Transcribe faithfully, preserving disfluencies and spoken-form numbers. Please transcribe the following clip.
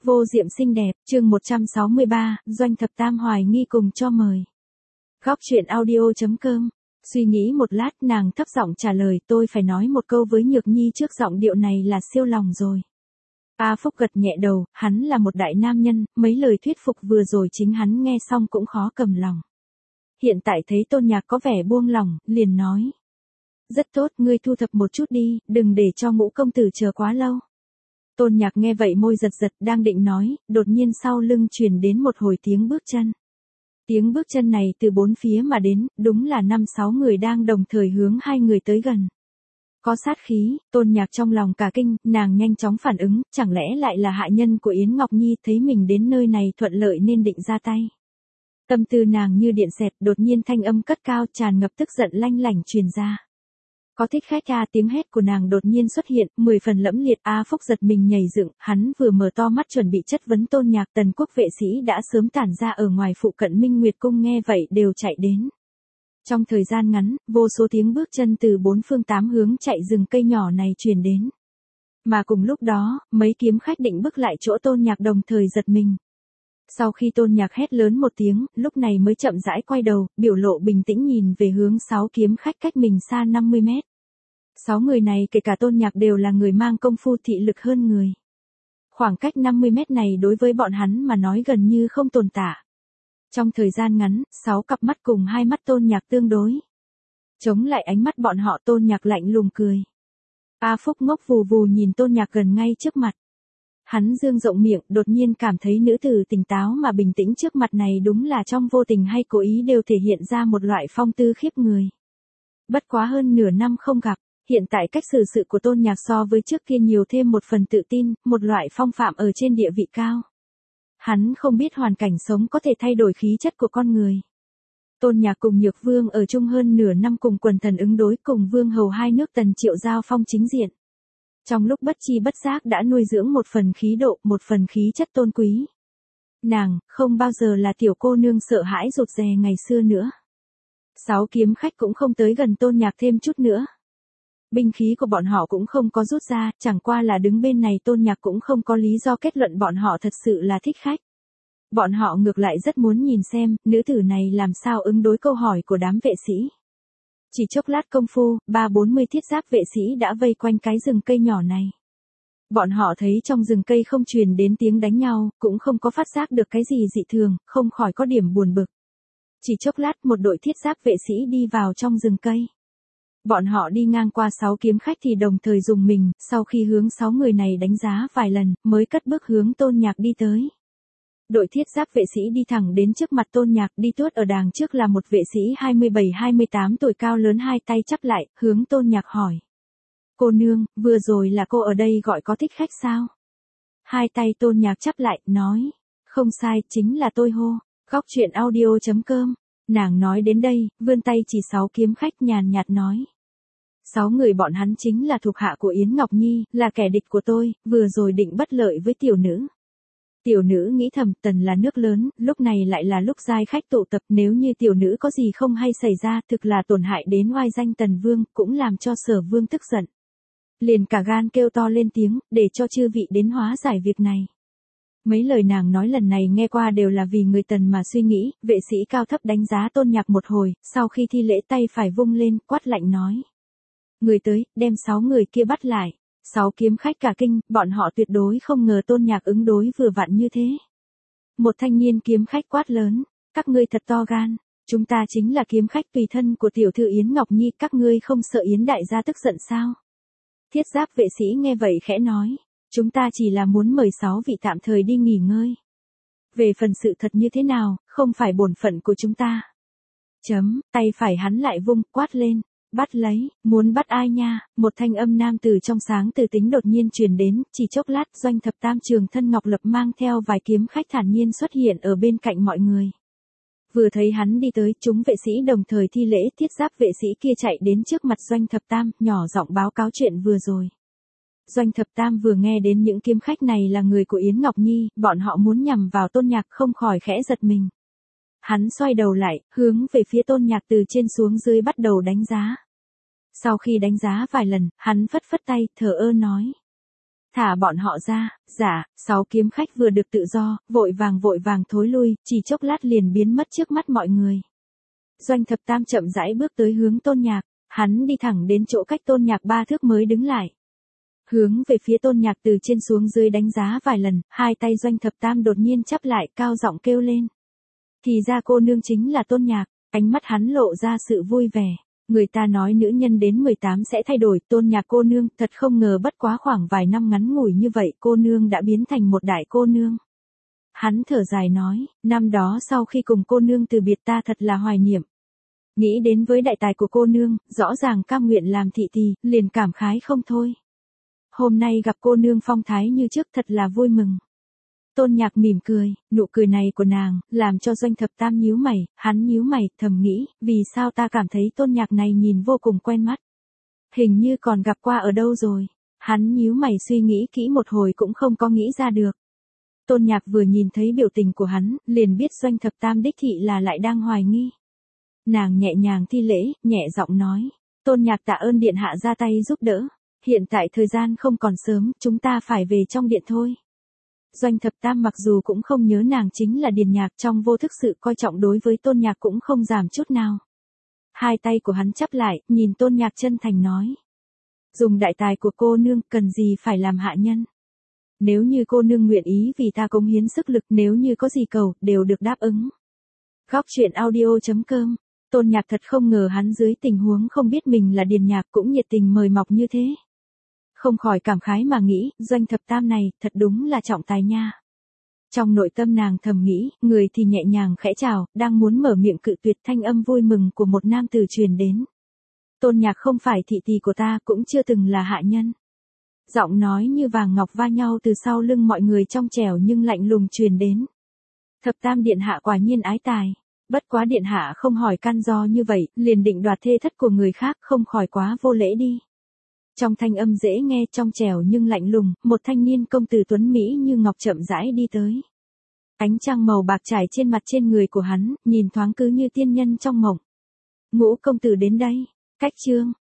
Vô diệm xinh đẹp, chương một trăm sáu mươi ba, Doanh Thập Tam hoài nghi cùng cho mời. Góc truyện audio.com. Suy nghĩ một lát nàng thấp giọng trả lời, tôi phải nói một câu với Nhược Nhi trước, giọng điệu này là siêu lòng rồi. A Phúc gật nhẹ đầu, hắn là một đại nam nhân, mấy lời thuyết phục vừa rồi chính hắn nghe xong cũng khó cầm lòng. Hiện tại thấy Tôn Nhạc có vẻ buông lòng, liền nói. Rất tốt, ngươi thu thập một chút đi, đừng để cho Ngũ công tử chờ quá lâu. Tôn Nhạc nghe vậy môi giật giật, đang định nói, đột nhiên sau lưng truyền đến một hồi tiếng bước chân. Tiếng bước chân này từ bốn phía mà đến, đúng là năm sáu người đang đồng thời hướng hai người tới gần. Có sát khí, Tôn Nhạc trong lòng cả kinh, nàng nhanh chóng phản ứng, chẳng lẽ lại là hạ nhân của Yến Ngọc Nhi, thấy mình đến nơi này thuận lợi nên định ra tay. Tâm tư nàng như điện xẹt, đột nhiên thanh âm cất cao tràn ngập tức giận lanh lảnh truyền ra. Có thích khách à, tiếng hét của nàng đột nhiên xuất hiện, mười phần lẫm liệt. A Phúc giật mình nhảy dựng, hắn vừa mở to mắt chuẩn bị chất vấn Tôn Nhạc, Tần Quốc vệ sĩ đã sớm tản ra ở ngoài phụ cận Minh Nguyệt Cung nghe vậy đều chạy đến. Trong thời gian ngắn, vô số tiếng bước chân từ bốn phương tám hướng chạy rừng cây nhỏ này truyền đến. Mà cùng lúc đó, mấy kiếm khách định bước lại chỗ Tôn Nhạc đồng thời giật mình. Sau khi Tôn Nhạc hét lớn một tiếng, lúc này mới chậm rãi quay đầu, biểu lộ bình tĩnh nhìn về hướng sáu kiếm khách cách mình xa năm mươi mét. Sáu người này kể cả Tôn Nhạc đều là người mang công phu thị lực hơn người. Khoảng cách năm mươi mét này đối với bọn hắn mà nói gần như không tồn tại. Trong thời gian ngắn, sáu cặp mắt cùng hai mắt Tôn Nhạc tương đối. Chống lại ánh mắt bọn họ, Tôn Nhạc lạnh lùng cười. A Phúc ngốc vù vù nhìn Tôn Nhạc gần ngay trước mặt. Hắn dương rộng miệng, đột nhiên cảm thấy nữ tử tỉnh táo mà bình tĩnh trước mặt này đúng là trong vô tình hay cố ý đều thể hiện ra một loại phong tư khiếp người. Bất quá hơn nửa năm không gặp, hiện tại cách xử sự của Tôn Nhạc so với trước kia nhiều thêm một phần tự tin, một loại phong phạm ở trên địa vị cao. Hắn không biết hoàn cảnh sống có thể thay đổi khí chất của con người. Tôn Nhạc cùng Nhược Vương ở chung hơn nửa năm, cùng quần thần ứng đối, cùng vương hầu hai nước Tần Triệu giao phong chính diện. Trong lúc bất chi bất giác đã nuôi dưỡng một phần khí độ, một phần khí chất tôn quý. Nàng, không bao giờ là tiểu cô nương sợ hãi rụt rè ngày xưa nữa. Sáu kiếm khách cũng không tới gần Tôn Nhạc thêm chút nữa. Binh khí của bọn họ cũng không có rút ra, chẳng qua là đứng bên này. Tôn Nhạc cũng không có lý do kết luận bọn họ thật sự là thích khách. Bọn họ ngược lại rất muốn nhìn xem, nữ tử này làm sao ứng đối câu hỏi của đám vệ sĩ. Chỉ chốc lát công phu, ba bốn mươi thiết giáp vệ sĩ đã vây quanh cái rừng cây nhỏ này. Bọn họ thấy trong rừng cây không truyền đến tiếng đánh nhau, cũng không có phát giác được cái gì dị thường, không khỏi có điểm buồn bực. Chỉ chốc lát một đội thiết giáp vệ sĩ đi vào trong rừng cây. Bọn họ đi ngang qua sáu kiếm khách thì đồng thời dùng mình, sau khi hướng sáu người này đánh giá vài lần, mới cất bước hướng Tôn Nhạc đi tới. Đội thiết giáp vệ sĩ đi thẳng đến trước mặt Tôn Nhạc, đi tuốt ở đàng trước là một vệ sĩ hai mươi bảy hai mươi tám tuổi cao lớn, hai tay chắp lại, hướng Tôn Nhạc hỏi. Cô nương, vừa rồi là cô ở đây gọi có thích khách sao? Hai tay Tôn Nhạc chắp lại, nói. Không sai, chính là tôi hô. Góc truyện audio.com. Nàng nói đến đây, vươn tay chỉ sáu kiếm khách nhàn nhạt nói. Sáu người bọn hắn chính là thuộc hạ của Yến Ngọc Nhi, là kẻ địch của tôi, vừa rồi định bất lợi với tiểu nữ. Tiểu nữ nghĩ thầm, Tần là nước lớn, lúc này lại là lúc giai khách tụ tập, nếu như tiểu nữ có gì không hay xảy ra, thực là tổn hại đến oai danh Tần Vương, cũng làm cho Sở Vương tức giận. Liền cả gan kêu to lên tiếng, để cho chư vị đến hóa giải việc này. Mấy lời nàng nói lần này nghe qua đều là vì người Tần mà suy nghĩ. Vệ sĩ cao thấp đánh giá Tôn Nhạc một hồi, sau khi thi lễ tay phải vung lên, quát lạnh nói. Người tới, đem sáu người kia bắt lại. Sáu kiếm khách cả kinh, bọn họ tuyệt đối không ngờ Tôn Nhạc ứng đối vừa vặn như thế. Một thanh niên kiếm khách quát lớn, các ngươi thật to gan, chúng ta chính là kiếm khách tùy thân của tiểu thư Yến Ngọc Nhi, các ngươi không sợ Yến đại gia tức giận sao? Thiết giáp vệ sĩ nghe vậy khẽ nói, chúng ta chỉ là muốn mời sáu vị tạm thời đi nghỉ ngơi. Về phần sự thật như thế nào, không phải bổn phận của chúng ta. Chấm, tay phải hắn lại vung, quát lên. Bắt lấy, muốn bắt ai nha? Một thanh âm nam từ trong sáng từ tính đột nhiên truyền đến, chỉ chốc lát Doanh Thập Tam trường thân ngọc lập mang theo vài kiếm khách thản nhiên xuất hiện ở bên cạnh mọi người. Vừa thấy hắn đi tới, chúng vệ sĩ đồng thời thi lễ. Thiết giáp vệ sĩ kia chạy đến trước mặt Doanh Thập Tam, nhỏ giọng báo cáo chuyện vừa rồi. Doanh Thập Tam vừa nghe đến những kiếm khách này là người của Yến Ngọc Nhi, bọn họ muốn nhằm vào Tôn Nhạc, không khỏi khẽ giật mình. Hắn xoay đầu lại, hướng về phía Tôn Nhạc từ trên xuống dưới bắt đầu đánh giá. Sau khi đánh giá vài lần, hắn phất phất tay, thờ ơ nói. Thả bọn họ ra. Dạ. Sáu kiếm khách vừa được tự do, vội vàng vội vàng thối lui, chỉ chốc lát liền biến mất trước mắt mọi người. Doanh Thập Tam chậm rãi bước tới hướng Tôn Nhạc, hắn đi thẳng đến chỗ cách Tôn Nhạc ba thước mới đứng lại. Hướng về phía Tôn Nhạc từ trên xuống dưới đánh giá vài lần, hai tay Doanh Thập Tam đột nhiên chắp lại, cao giọng kêu lên. Thì ra cô nương chính là Tôn Nhạc, ánh mắt hắn lộ ra sự vui vẻ. Người ta nói nữ nhân đến mười tám sẽ thay đổi, Tôn Nhạc cô nương, thật không ngờ bất quá khoảng vài năm ngắn ngủi như vậy, cô nương đã biến thành một đại cô nương. Hắn thở dài nói, năm đó sau khi cùng cô nương từ biệt ta thật là hoài niệm. Nghĩ đến với đại tài của cô nương, rõ ràng cam nguyện làm thị tỳ, liền cảm khái không thôi. Hôm nay gặp cô nương phong thái như trước thật là vui mừng. Tôn Nhạc mỉm cười, nụ cười này của nàng, làm cho Doanh Thập Tam nhíu mày, hắn nhíu mày, thầm nghĩ, vì sao ta cảm thấy Tôn Nhạc này nhìn vô cùng quen mắt. Hình như còn gặp qua ở đâu rồi. Hắn nhíu mày suy nghĩ kỹ một hồi cũng không có nghĩ ra được. Tôn Nhạc vừa nhìn thấy biểu tình của hắn, liền biết Doanh Thập Tam đích thị là lại đang hoài nghi. Nàng nhẹ nhàng thi lễ, nhẹ giọng nói, Tôn Nhạc tạ ơn điện hạ ra tay giúp đỡ. Hiện tại thời gian không còn sớm, chúng ta phải về trong điện thôi. Doanh Thập Tam mặc dù cũng không nhớ nàng chính là Điền Nhạc, trong vô thức sự coi trọng đối với Tôn Nhạc cũng không giảm chút nào. Hai tay của hắn chắp lại, nhìn Tôn Nhạc chân thành nói. Dùng đại tài của cô nương, cần gì phải làm hạ nhân. Nếu như cô nương nguyện ý vì ta cống hiến sức lực, nếu như có gì cầu, đều được đáp ứng. Góc truyện audio chấm com. Tôn Nhạc thật không ngờ hắn dưới tình huống không biết mình là Điền Nhạc cũng nhiệt tình mời mọc như thế. Không khỏi cảm khái mà nghĩ, Doanh Thập Tam này, thật đúng là trọng tài nha. Trong nội tâm nàng thầm nghĩ, người thì nhẹ nhàng khẽ chào, đang muốn mở miệng cự tuyệt, thanh âm vui mừng của một nam tử truyền đến. Tôn Nhạc không phải thị tỳ của ta, cũng chưa từng là hạ nhân. Giọng nói như vàng ngọc va nhau từ sau lưng mọi người trong trẻo nhưng lạnh lùng truyền đến. Thập Tam điện hạ quả nhiên ái tài. Bất quá điện hạ không hỏi căn do như vậy, liền định đoạt thê thất của người khác, không khỏi quá vô lễ đi. Trong thanh âm dễ nghe, trong trẻo nhưng lạnh lùng, một thanh niên công tử tuấn mỹ như ngọc chậm rãi đi tới. Ánh trăng màu bạc trải trên mặt trên người của hắn, nhìn thoáng cứ như tiên nhân trong mộng. Ngũ công tử đến đây. Cách chương.